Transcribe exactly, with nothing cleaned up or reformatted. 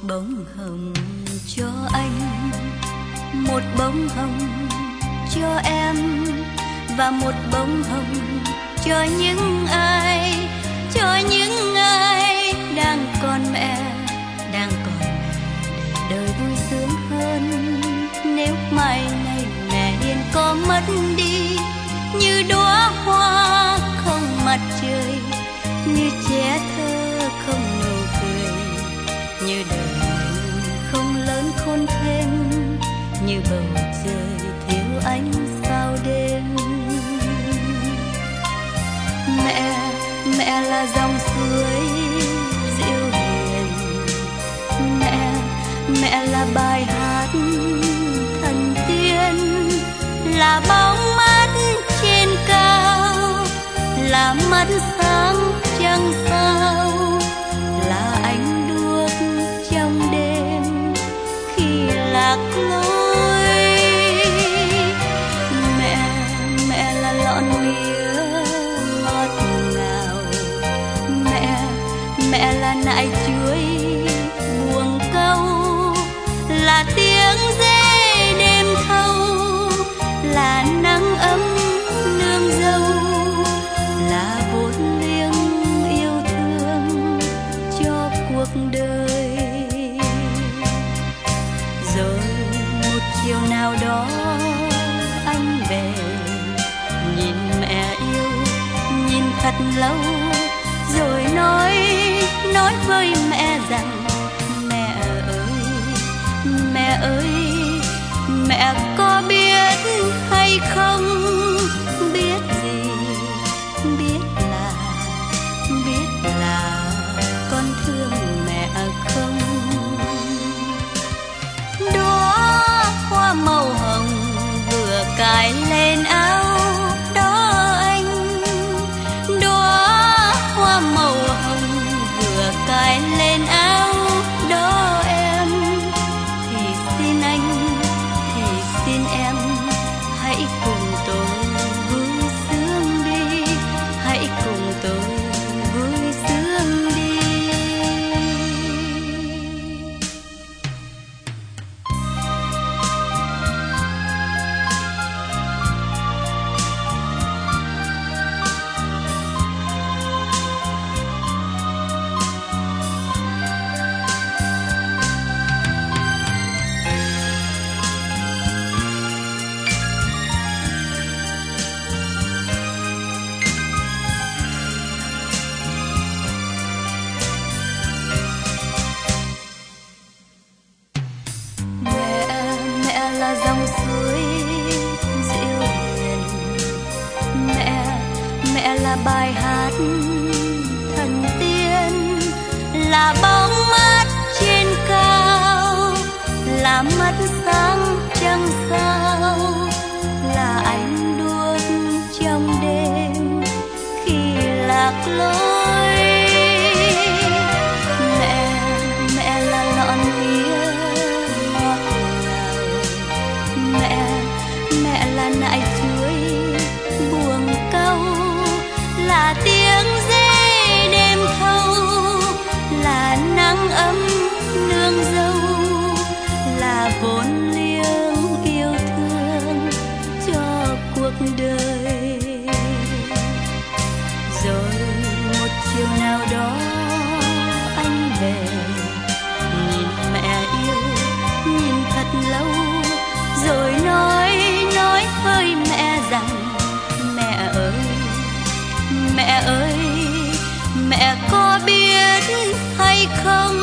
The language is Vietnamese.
bông hồng cho anh, một bông hồng cho em, và một bông hồng cho những ai, cho những ai đang còn mẹ, đang còn mẹ để đời vui sướng hơn. Nếu mai này mẹ điên có mất đi, như đóa hoa không mặt trời, như trẻ thơ không nụ cười, như đời mình không lớn khôn thêm, như bầu trời thiếu ánh sao đêm. Mẹ, mẹ là dòng suối dịu hiền, mẹ, mẹ là bài hát thần tiên, là bóng mắt trên cao, là mắt sáng trăng sao, là ánh đuốc trong đêm khi lạc lối. Mẹ, mẹ là lọn mía ngọt ngào, mẹ, mẹ là nại chuối buồng câu, là tiếng dê đêm thâu, là nắng ấm nương dâu, là vốn liếng yêu thương cho cuộc đời. Rồi một chiều nào đó anh về, nhìn mẹ yêu, nhìn thật lâu, rồi nói, nói với mẹ rằng mẹ ơi, mẹ ơi, mẹ có biết hay không, biết gì, biết là, biết là con thương mẹ không. Đóa hoa màu hồng vừa cài lên áo đó anh, đóa hoa màu hồng vừa cài lên áo đó em, thì xin anh, thì xin em hãy cùng tôi vui sướng đi, hãy cùng tôi vui sướng đi. Là dòng suối dịu hiền, mẹ, mẹ là bài hát thần tiên, là bóng mắt trên cao, là mắt sáng trăng sao, là ánh đuốc trong đêm khi lạc lối. Mẹ, mẹ là lọn mía ngọt ngào, mẹ, mẹ là nại chuối buồng câu, là tiếng dê đêm thâu, là nắng ấm nương dâu, là vốn liếng yêu thương cho cuộc đời. Rồi một chiều nào đó anh về, nhìn mẹ yêu, nhìn thật lâu, rồi nói, nói với mẹ rằng mẹ ơi, mẹ ơi, mẹ có biết hay không,